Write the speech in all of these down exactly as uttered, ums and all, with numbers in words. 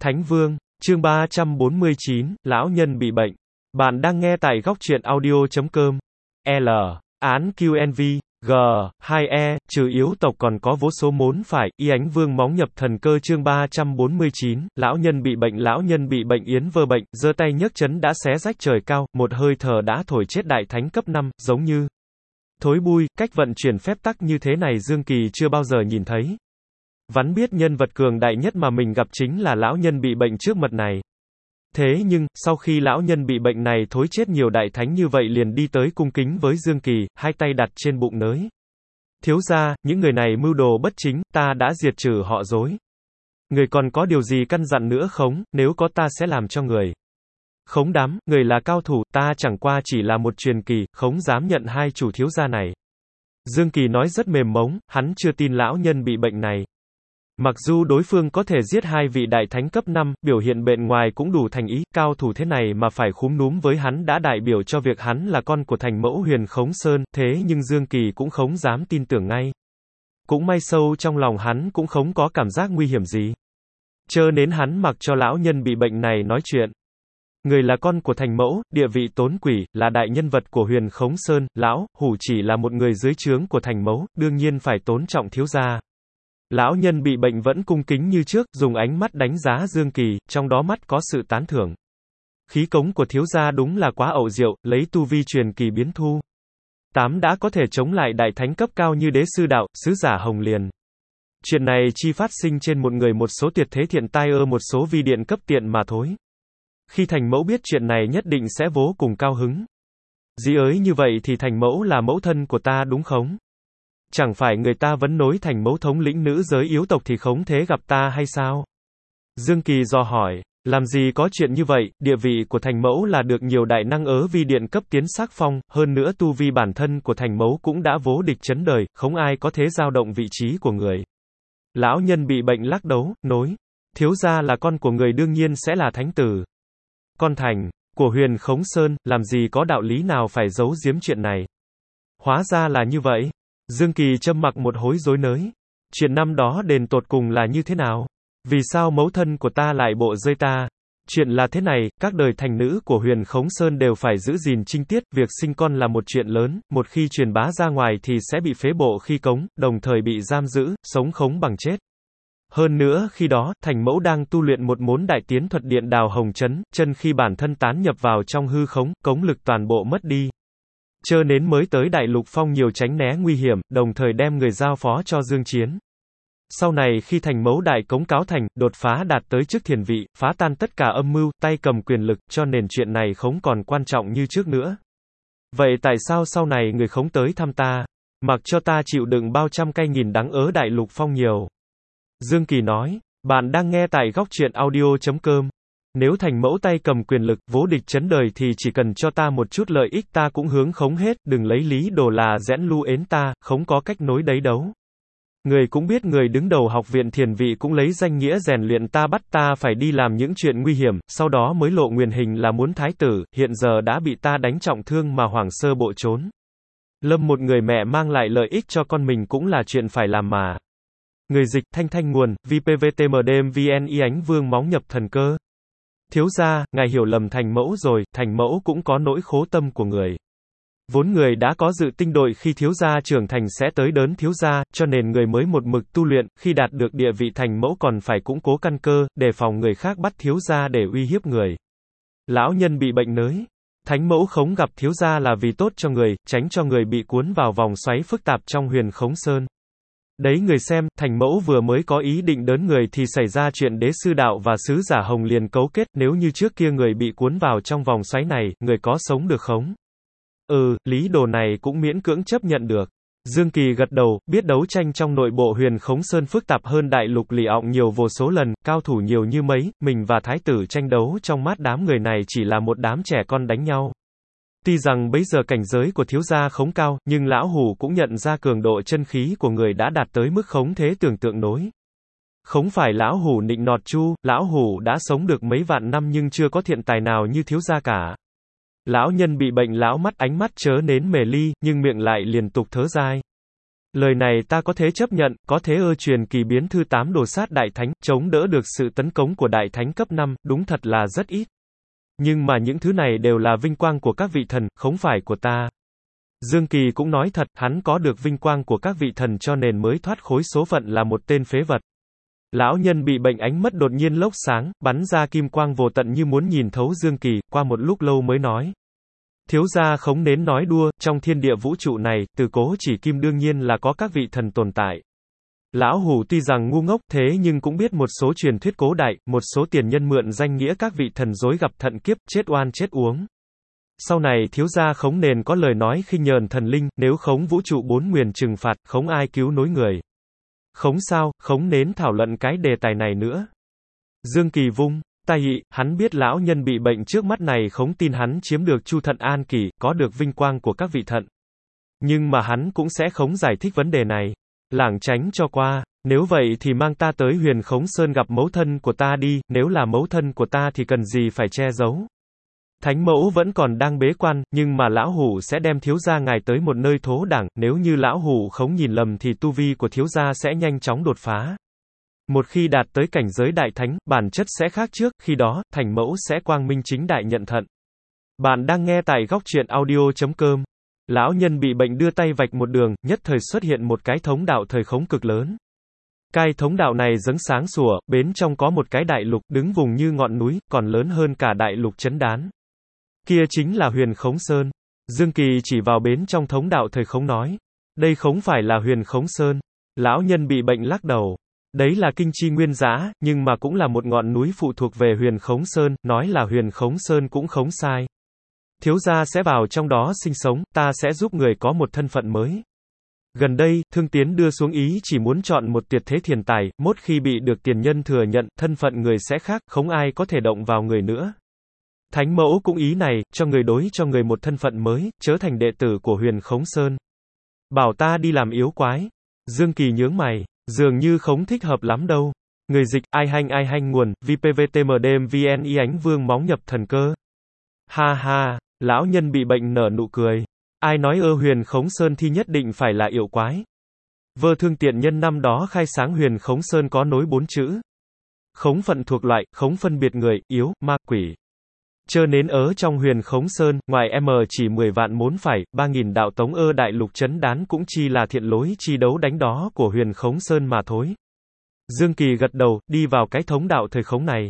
Thánh Vương, chương ba trăm bốn mươi chín, lão nhân bị bệnh. Bạn đang nghe tại góc truyện audio chấm com. L. Án quy en vê, G, hai E, trừ yếu tộc còn có vô số mốn phải, y ánh vương móng nhập thần cơ chương ba trăm bốn mươi chín, lão nhân bị bệnh lão nhân bị bệnh yến vơ bệnh, giơ tay nhấc chấn đã xé rách trời cao, một hơi thở đã thổi chết đại thánh cấp năm, giống như thối bui, cách vận chuyển phép tắc như thế này Dương Kỳ chưa bao giờ nhìn thấy. Vắn biết nhân vật cường đại nhất mà mình gặp chính là lão nhân bị bệnh trước mật này. Thế nhưng, sau khi lão nhân bị bệnh này thối chết nhiều đại thánh như vậy liền đi tới cung kính với Dương Kỳ, hai tay đặt trên bụng nới. Thiếu gia, những người này mưu đồ bất chính, ta đã diệt trừ họ dối. Người còn có điều gì căn dặn nữa không, nếu có ta sẽ làm cho người. Khống đám, người là cao thủ, ta chẳng qua chỉ là một truyền kỳ, khống dám nhận hai chủ thiếu gia này. Dương Kỳ nói rất mềm mống, hắn chưa tin lão nhân bị bệnh này. Mặc dù đối phương có thể giết hai vị đại thánh cấp năm, biểu hiện bên ngoài cũng đủ thành ý, cao thủ thế này mà phải khúm núm với hắn đã đại biểu cho việc hắn là con của thành mẫu Huyền Khống Sơn, thế nhưng Dương Kỳ cũng không dám tin tưởng ngay. Cũng may sâu trong lòng hắn cũng không có cảm giác nguy hiểm gì. Chớ nên hắn mặc cho lão nhân bị bệnh này nói chuyện. Người là con của thành mẫu, địa vị tốn quỷ, là đại nhân vật của Huyền Khống Sơn, lão hủ chỉ là một người dưới trướng của thành mẫu, đương nhiên phải tôn trọng thiếu gia. Lão nhân bị bệnh vẫn cung kính như trước, dùng ánh mắt đánh giá Dương Kỳ, trong đó mắt có sự tán thưởng. Khí cống của thiếu gia đúng là quá ẩu diệu, lấy tu vi truyền kỳ biến thu. Tám đã có thể chống lại đại thánh cấp cao như đế sư đạo, sứ giả Hồng Liền. Chuyện này chi phát sinh trên một người một số tuyệt thế thiện tai ơ một số vi điện cấp tiện mà thôi. Khi thành mẫu biết chuyện này nhất định sẽ vô cùng cao hứng. Dĩ ới như vậy thì thành mẫu là mẫu thân của ta đúng không? Chẳng phải người ta vẫn nối thành mẫu thống lĩnh nữ giới yếu tộc thì không thế gặp ta hay sao? Dương Kỳ dò hỏi, làm gì có chuyện như vậy, địa vị của thành mẫu là được nhiều đại năng ớ vi điện cấp tiến sắc phong, hơn nữa tu vi bản thân của thành mẫu cũng đã vô địch chấn đời, không ai có thế dao động vị trí của người. Lão nhân bị bệnh lắc đấu, nối, thiếu gia là con của người đương nhiên sẽ là thánh tử. Con thành của Huyền Khống Sơn, làm gì có đạo lý nào phải giấu giếm chuyện này? Hóa ra là như vậy. Dương Kỳ châm mặc một hối rối nới. Chuyện năm đó đền tột cùng là như thế nào? Vì sao mẫu thân của ta lại bộ rơi ta? Chuyện là thế này, các đời thành nữ của Huyền Khống Sơn đều phải giữ gìn trinh tiết, việc sinh con là một chuyện lớn, một khi truyền bá ra ngoài thì sẽ bị phế bộ khi cống, đồng thời bị giam giữ, sống khống bằng chết. Hơn nữa, khi đó, thành mẫu đang tu luyện một môn đại tiến thuật điện đào hồng chấn, chân khi bản thân tán nhập vào trong hư khống, cống lực toàn bộ mất đi. Chớ nến mới tới Đại Lục Phong nhiều tránh né nguy hiểm, đồng thời đem người giao phó cho Dương Chiến. Sau này khi thành mẫu đại cống cáo thành, đột phá đạt tới chức thiền vị, phá tan tất cả âm mưu, tay cầm quyền lực, cho nên chuyện này không còn quan trọng như trước nữa. Vậy tại sao sau này người không tới thăm ta? Mặc cho ta chịu đựng bao trăm cay nghìn đắng ớ Đại Lục Phong nhiều. Dương Kỳ nói, bạn đang nghe tại góc truyện audio chấm com. Nếu thành mẫu tay cầm quyền lực, vô địch chấn đời thì chỉ cần cho ta một chút lợi ích ta cũng hướng khống hết, đừng lấy lý đồ là rẽn lu ến ta, không có cách nối đấy đấu. Người cũng biết người đứng đầu học viện thiền vị cũng lấy danh nghĩa rèn luyện ta bắt ta phải đi làm những chuyện nguy hiểm, sau đó mới lộ nguyên hình là muốn thái tử, hiện giờ đã bị ta đánh trọng thương mà hoảng sơ bộ trốn. Lâm một người mẹ mang lại lợi ích cho con mình cũng là chuyện phải làm mà. Người dịch, Thanh Thanh nguồn, vê pê vê tê em đê em vê en y ánh vương móng nhập thần cơ. Thiếu gia, ngài hiểu lầm thành mẫu rồi, thành mẫu cũng có nỗi khố tâm của người. Vốn người đã có dự tinh đội khi thiếu gia trưởng thành sẽ tới đớn thiếu gia, cho nên người mới một mực tu luyện, khi đạt được địa vị thành mẫu còn phải củng cố căn cơ, đề phòng người khác bắt thiếu gia để uy hiếp người. Lão nhân bị bệnh nới. Thánh mẫu khống gặp thiếu gia là vì tốt cho người, tránh cho người bị cuốn vào vòng xoáy phức tạp trong Huyền Khống Sơn. Đấy người xem, thành mẫu vừa mới có ý định đớn người thì xảy ra chuyện đế sư đạo và sứ giả Hồng Liền cấu kết, nếu như trước kia người bị cuốn vào trong vòng xoáy này, người có sống được không? Ừ, lý đồ này cũng miễn cưỡng chấp nhận được. Dương Kỳ gật đầu, biết đấu tranh trong nội bộ Huyền Khống Sơn phức tạp hơn Đại Lục Lì ọng nhiều vô số lần, cao thủ nhiều như mấy, mình và thái tử tranh đấu trong mắt đám người này chỉ là một đám trẻ con đánh nhau. Tuy rằng bây giờ cảnh giới của thiếu gia không cao, nhưng lão hủ cũng nhận ra cường độ chân khí của người đã đạt tới mức không thế tưởng tượng nổi. Không phải lão hủ nịnh nọt chu, lão hủ đã sống được mấy vạn năm nhưng chưa có thiện tài nào như thiếu gia cả. Lão nhân bị bệnh lão mắt ánh mắt chớ nến mề ly, nhưng miệng lại liên tục thớ dai. Lời này ta có thể chấp nhận, có thế ơ truyền kỳ biến thư tám đồ sát đại thánh, chống đỡ được sự tấn công của đại thánh cấp năm, đúng thật là rất ít. Nhưng mà những thứ này đều là vinh quang của các vị thần, không phải của ta. Dương Kỳ cũng nói thật, hắn có được vinh quang của các vị thần cho nên mới thoát khối số phận là một tên phế vật. Lão nhân bị bệnh ánh mắt đột nhiên lốc sáng, bắn ra kim quang vô tận như muốn nhìn thấu Dương Kỳ, qua một lúc lâu mới nói. Thiếu gia không nến nói đua, trong thiên địa vũ trụ này, từ cố chỉ kim đương nhiên là có các vị thần tồn tại. Lão hủ tuy rằng ngu ngốc thế nhưng cũng biết một số truyền thuyết cố đại, một số tiền nhân mượn danh nghĩa các vị thần dối gặp thận kiếp, chết oan chết uống. Sau này thiếu gia khống nền có lời nói khinh nhờn thần linh, nếu khống vũ trụ bốn nguyền trừng phạt, khống ai cứu nối người. Khống sao, khống nến thảo luận cái đề tài này nữa. Dương Kỳ vung tay ị, hắn biết lão nhân bị bệnh trước mắt này không tin hắn chiếm được Chu Thận An Kỷ, có được vinh quang của các vị thận. Nhưng mà hắn cũng sẽ không giải thích vấn đề này. Lảng tránh cho qua, nếu vậy thì mang ta tới Huyền Khống Sơn gặp mẫu thân của ta đi, nếu là mẫu thân của ta thì cần gì phải che giấu. Thánh mẫu vẫn còn đang bế quan, nhưng mà lão hủ sẽ đem thiếu gia ngài tới một nơi thố đẳng, nếu như lão hủ không nhìn lầm thì tu vi của thiếu gia sẽ nhanh chóng đột phá. Một khi đạt tới cảnh giới đại thánh, bản chất sẽ khác trước, khi đó, thành mẫu sẽ quang minh chính đại nhận thận. Bạn đang nghe tại góc truyện audio chấm com. Lão nhân bị bệnh đưa tay vạch một đường, nhất thời xuất hiện một cái thống đạo thời khống cực lớn. Cái thống đạo này giống sáng sủa, bên trong có một cái đại lục, đứng vùng như ngọn núi, còn lớn hơn cả đại lục Chấn Đán. Kia chính là Huyền Khống Sơn. Dương Kỳ chỉ vào bên trong thống đạo thời khống nói. Đây không phải là Huyền Khống Sơn. Lão nhân bị bệnh lắc đầu. Đấy là kinh chi nguyên giã, nhưng mà cũng là một ngọn núi phụ thuộc về Huyền Khống Sơn, nói là Huyền Khống Sơn cũng không sai. Thiếu gia sẽ vào trong đó sinh sống, ta sẽ giúp người có một thân phận mới. Gần đây, Thương Tiến đưa xuống ý chỉ muốn chọn một tuyệt thế thiền tài, mốt khi bị được tiền nhân thừa nhận, thân phận người sẽ khác, không ai có thể động vào người nữa. Thánh mẫu cũng ý này, cho người đối cho người một thân phận mới, trở thành đệ tử của Huyền Khống Sơn. Bảo ta đi làm yếu quái. Dương Kỳ nhướng mày, dường như không thích hợp lắm đâu. Người dịch, ai hanh ai hanh nguồn, vpvtmdem vn y ánh vương móng nhập thần cơ. Ha ha, lão nhân bị bệnh nở nụ cười. Ai nói ơ Huyền Khống Sơn thì nhất định phải là yêu quái. Vơ Thương tiện nhân năm đó khai sáng Huyền Khống Sơn có nối bốn chữ. Khống phận thuộc loại, khống phân biệt người, yếu, ma, quỷ. Chơ nến ở trong Huyền Khống Sơn, ngoài M chỉ mười vạn mốn phải, ba nghìn đạo tống ơ đại lục Chấn Đán cũng chi là thiện lối chi đấu đánh đó của Huyền Khống Sơn mà thôi. Dương Kỳ gật đầu, đi vào cái thống đạo thời khống này.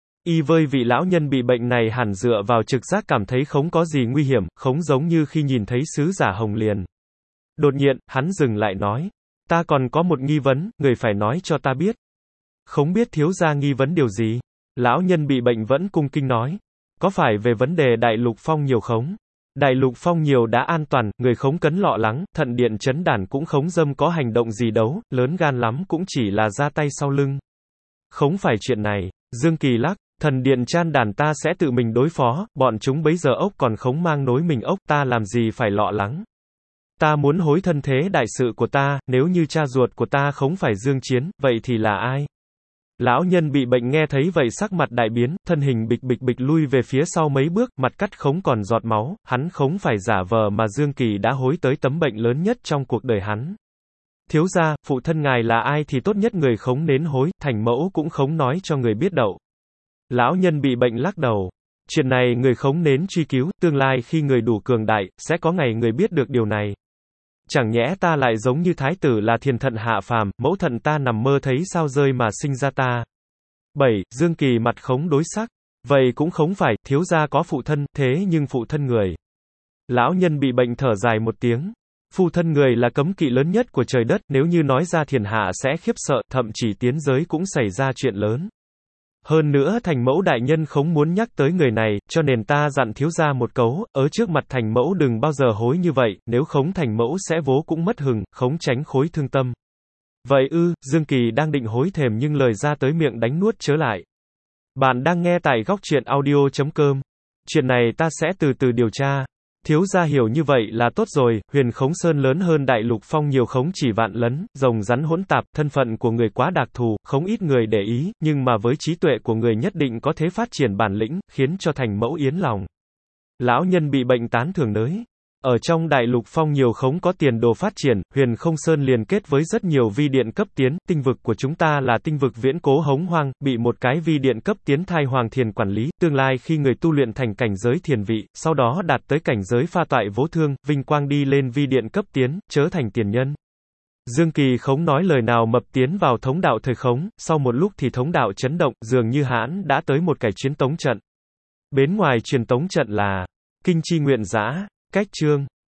Y vơi vị lão nhân bị bệnh này hẳn dựa vào trực giác cảm thấy không có gì nguy hiểm, không giống như khi nhìn thấy sứ giả Hồng Liền. Đột nhiên, hắn dừng lại nói. Ta còn có một nghi vấn, người phải nói cho ta biết. Không biết thiếu gia nghi vấn điều gì? Lão nhân bị bệnh vẫn cung kinh nói. Có phải về vấn đề đại lục phong nhiều không? Đại lục phong nhiều đã an toàn, người không cấn lọ lắng, thận điện Chấn Đản cũng không dâm có hành động gì đấu, lớn gan lắm cũng chỉ là ra tay sau lưng. Không phải chuyện này. Dương Kỳ lắc. Thần điện Chan Đản ta sẽ tự mình đối phó, bọn chúng bấy giờ ốc còn không mang nối mình ốc, ta làm gì phải lọ lắng. Ta muốn hối thân thế đại sự của ta, nếu như cha ruột của ta không phải Dương Chiến, vậy thì là ai? Lão nhân bị bệnh nghe thấy vậy sắc mặt đại biến, thân hình bịch bịch bịch lui về phía sau mấy bước, mặt cắt không còn giọt máu, hắn không phải giả vờ mà Dương Kỳ đã hối tới tấm bệnh lớn nhất trong cuộc đời hắn. Thiếu gia, phụ thân ngài là ai thì tốt nhất người không nến hối, thành mẫu cũng không nói cho người biết đậu. Lão nhân bị bệnh lắc đầu. Chuyện này người không nến truy cứu, tương lai khi người đủ cường đại, sẽ có ngày người biết được điều này. Chẳng nhẽ ta lại giống như thái tử là thiền thận hạ phàm, mẫu thận ta nằm mơ thấy sao rơi mà sinh ra ta. bảy. Dương Kỳ mặt khống đối sắc. Vậy cũng không phải, thiếu gia có phụ thân, thế nhưng phụ thân người. Lão nhân bị bệnh thở dài một tiếng. Phụ thân người là cấm kỵ lớn nhất của trời đất, nếu như nói ra thiền hạ sẽ khiếp sợ, thậm chí tiến giới cũng xảy ra chuyện lớn. Hơn nữa thành mẫu đại nhân không muốn nhắc tới người này, cho nên ta dặn thiếu gia một câu, ở trước mặt thành mẫu đừng bao giờ hối như vậy, nếu không thành mẫu sẽ vố cũng mất hừng, không tránh khối thương tâm. Vậy ư, Dương Kỳ đang định hối thềm nhưng lời ra tới miệng đánh nuốt trở lại. Bạn đang nghe tại góc truyện audio chấm com. Chuyện này ta sẽ từ từ điều tra. Thiếu gia hiểu như vậy là tốt rồi, Huyền Khống Sơn lớn hơn đại lục phong nhiều khống chỉ vạn lấn, rồng rắn hỗn tạp, thân phận của người quá đặc thù, không ít người để ý, nhưng mà với trí tuệ của người nhất định có thể phát triển bản lĩnh, khiến cho thành mẫu yến lòng. Lão nhân bị bệnh tán thưởng nới. Ở trong đại lục phong nhiều khống có tiền đồ phát triển, Huyền Không Sơn liền kết với rất nhiều vi điện cấp tiến, tinh vực của chúng ta là tinh vực viễn cố hống hoang, bị một cái vi điện cấp tiến thai hoàng thiền quản lý, tương lai khi người tu luyện thành cảnh giới thiền vị, sau đó đạt tới cảnh giới pha toại vô thương, vinh quang đi lên vi điện cấp tiến, chớ thành tiền nhân. Dương Kỳ Khống nói lời nào mập tiến vào thống đạo thời khống, sau một lúc thì thống đạo chấn động, dường như hãn đã tới một cái chuyến tống trận. Bên ngoài truyền tống trận là Kinh Chi Nguyện Giã, cách chương